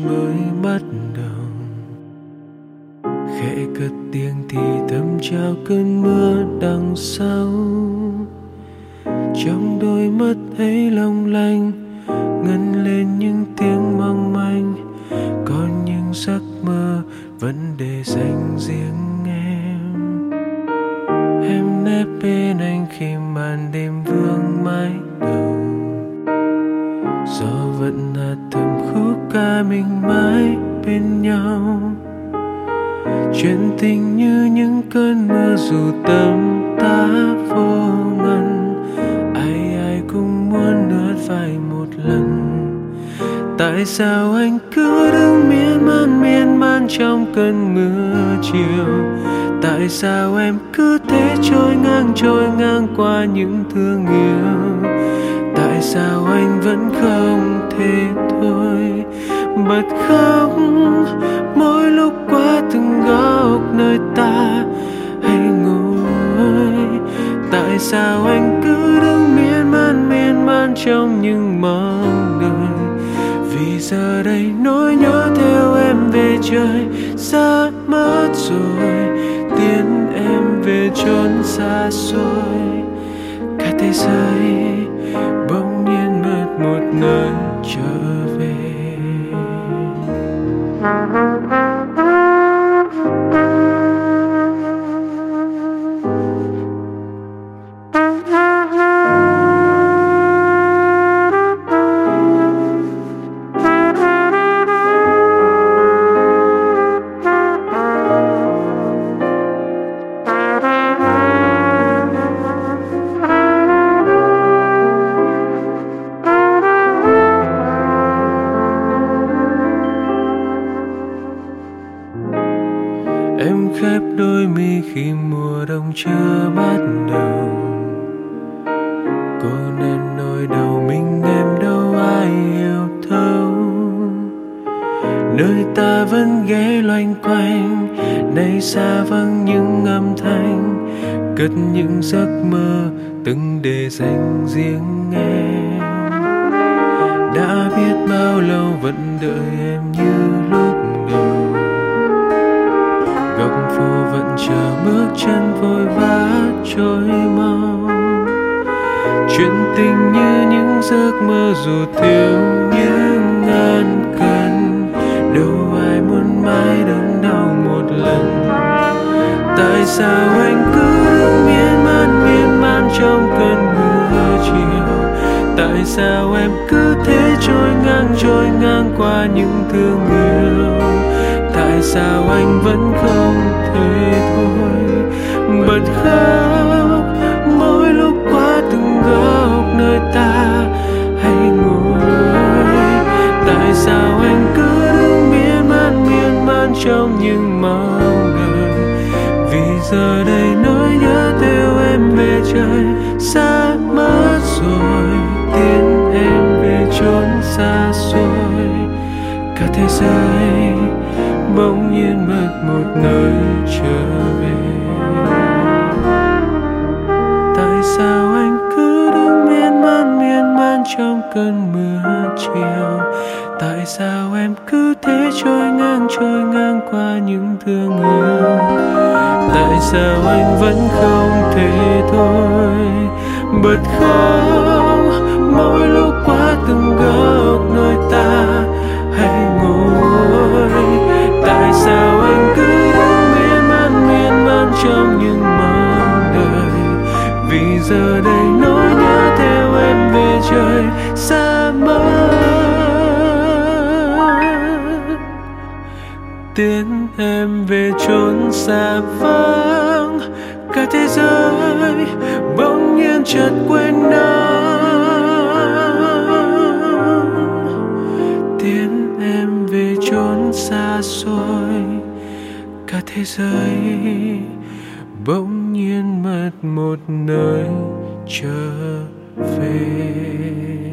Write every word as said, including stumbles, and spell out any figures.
mới bắt đầu. Khẽ cất tiếng thì thầm chào cơn mưa đằng sau. Trong đôi mắt ấy long lanh ngân lên những tiếng mong manh, có những giấc mơ vẫn để dành riêng em. Em nép bên anh khi màn đêm vương mái đầu, gió vẫn hát thầm khúc ca mình mãi bên nhau. Chuyện tình như những cơn mưa dù tầm tá vô ngần, ai ai cũng muốn ướt vai một lần. Tại sao anh cứ đứng miên man miên man trong cơn mưa chiều? Tại sao em cứ thế trôi ngang trôi ngang qua những thương yêu? Tại sao anh vẫn không thể thôi bật khóc mỗi lúc qua từng góc nơi ta hay ngồi? Tại sao anh cứ đứng miên man miên man trong những mong đợi? Vì giờ đây nỗi nhớ theo em về trời xa mất rồi, tiến em về chốn xa xôi. Cả thế giới bỗng nhiên mất một nơi trở về. Em khép đôi mi khi mùa đông chưa bắt đầu. Cô nên nỗi đau mình em đâu ai hiểu thấu. Nơi ta vẫn ghé loanh quanh, nay xa vắng những âm thanh, cất những giấc mơ từng để dành riêng em. Đã biết bao lâu vẫn đợi em như lúc đầu, góc phố vẫn chờ bước chân vội vã trôi mau. Chuyện tình như những giấc mơ dù thiếu những ngàn cân, đâu ai muốn mãi đớn đau một lần. Tại sao anh cứ đứng miên man miên man trong cơn mưa chiều? Tại sao em cứ thế trôi ngang trôi ngang qua những thương yêu? Tại sao anh vẫn không thể thôi bật khóc mỗi lúc qua từng góc nơi ta hay ngồi? Tại sao anh cứ đứng miên man miên man trong những mong đợi? Vì giờ đây nỗi nhớ theo em về trời xa mất rồi, tiến em về chốn xa xôi. Cả thế giới bỗng nhiên mất một nơi trở về. Tại sao anh cứ đứng miên man miên man trong cơn mưa chiều? Tại sao em cứ thế trôi ngang trôi ngang qua những thương yêu? Tại sao anh vẫn không thể thôi bật khóc mỗi lúc qua từng góc nơi ta hay ngồi? Tại sao anh cứ đứng miên man miên man trong những mong đợi? Vì giờ đây nỗi nhớ theo em về trời xa mất, tiến em về chốn xa vắng. Cả thế giới bỗng nhiên chợt quên nắng, tiến em về chốn xa xôi. Cả thế giới bỗng nhiên mất một nơi trở về.